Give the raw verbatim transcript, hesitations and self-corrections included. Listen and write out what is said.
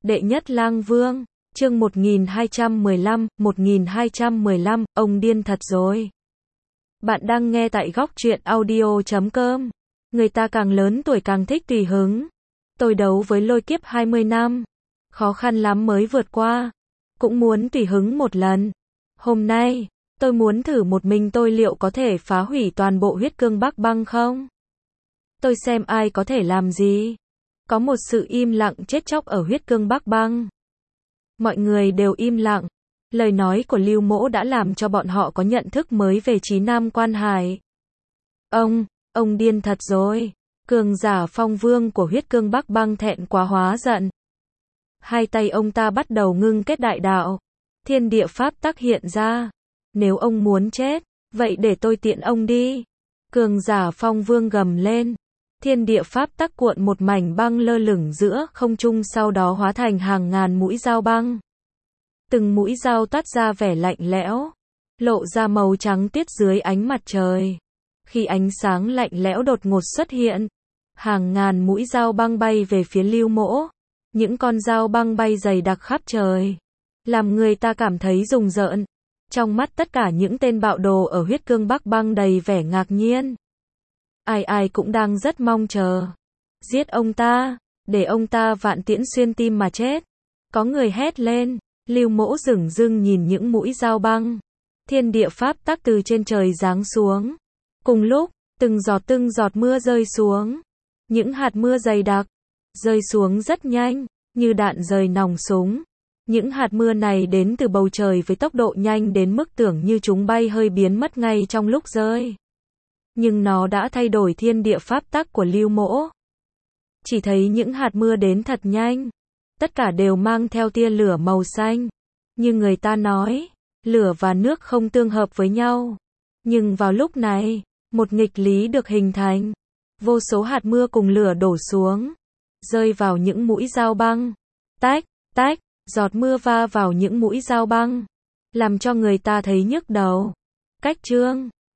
Đệ nhất lang vương, chương một nghìn hai trăm mười lăm, một nghìn hai trăm mười lăm, ông điên thật rồi. Bạn đang nghe tại góc truyện audio chấm com. Người ta càng lớn tuổi càng thích tùy hứng. Tôi đấu với lôi kiếp hai mươi năm. Khó khăn lắm mới vượt qua. Cũng muốn tùy hứng một lần. Hôm nay, tôi muốn thử một mình tôi liệu có thể phá hủy toàn bộ huyết cương Bắc Băng không? Tôi xem ai có thể làm gì. Có một sự im lặng chết chóc ở huyết cương Bắc Băng. Mọi người đều im lặng. Lời nói của Lưu Mỗ đã làm cho bọn họ có nhận thức mới về Chí Nam Quan Hải. Ông, ông điên thật rồi. Cường giả phong vương của huyết cương Bắc Băng thẹn quá hóa giận. Hai tay ông ta bắt đầu ngưng kết đại đạo. Thiên địa pháp tắc hiện ra. Nếu ông muốn chết, vậy để tôi tiện ông đi. Cường giả phong vương gầm lên. Thiên địa pháp tắc cuộn một mảnh băng lơ lửng giữa không trung, sau đó hóa thành hàng ngàn mũi dao băng. Từng mũi dao toát ra vẻ lạnh lẽo, lộ ra màu trắng tiết dưới ánh mặt trời. Khi ánh sáng lạnh lẽo đột ngột xuất hiện, hàng ngàn mũi dao băng bay về phía Lưu Mỗ. Những con dao băng bay dày đặc khắp trời, làm người ta cảm thấy rùng rợn. Trong mắt tất cả những tên bạo đồ ở huyết cương Bắc Băng đầy vẻ ngạc nhiên. Ai ai cũng đang rất mong chờ. Giết ông ta, để ông ta vạn tiễn xuyên tim mà chết. Có người hét lên. Lưu Mỗ dửng dưng nhìn những mũi dao băng. Thiên địa pháp tắc từ trên trời giáng xuống. Cùng lúc, từng giọt từng giọt mưa rơi xuống. Những hạt mưa dày đặc, rơi xuống rất nhanh, như đạn rời nòng súng. Những hạt mưa này đến từ bầu trời với tốc độ nhanh đến mức tưởng như chúng bay hơi biến mất ngay trong lúc rơi. Nhưng nó đã thay đổi thiên địa pháp tắc của Lưu Mỗ. Chỉ thấy những hạt mưa đến thật nhanh. Tất cả đều mang theo tia lửa màu xanh. Như người ta nói, lửa và nước không tương hợp với nhau. Nhưng vào lúc này, một nghịch lý được hình thành. Vô số hạt mưa cùng lửa đổ xuống, rơi vào những mũi dao băng. Tách, tách, giọt mưa va vào những mũi dao băng, làm cho người ta thấy nhức đầu. Cách chương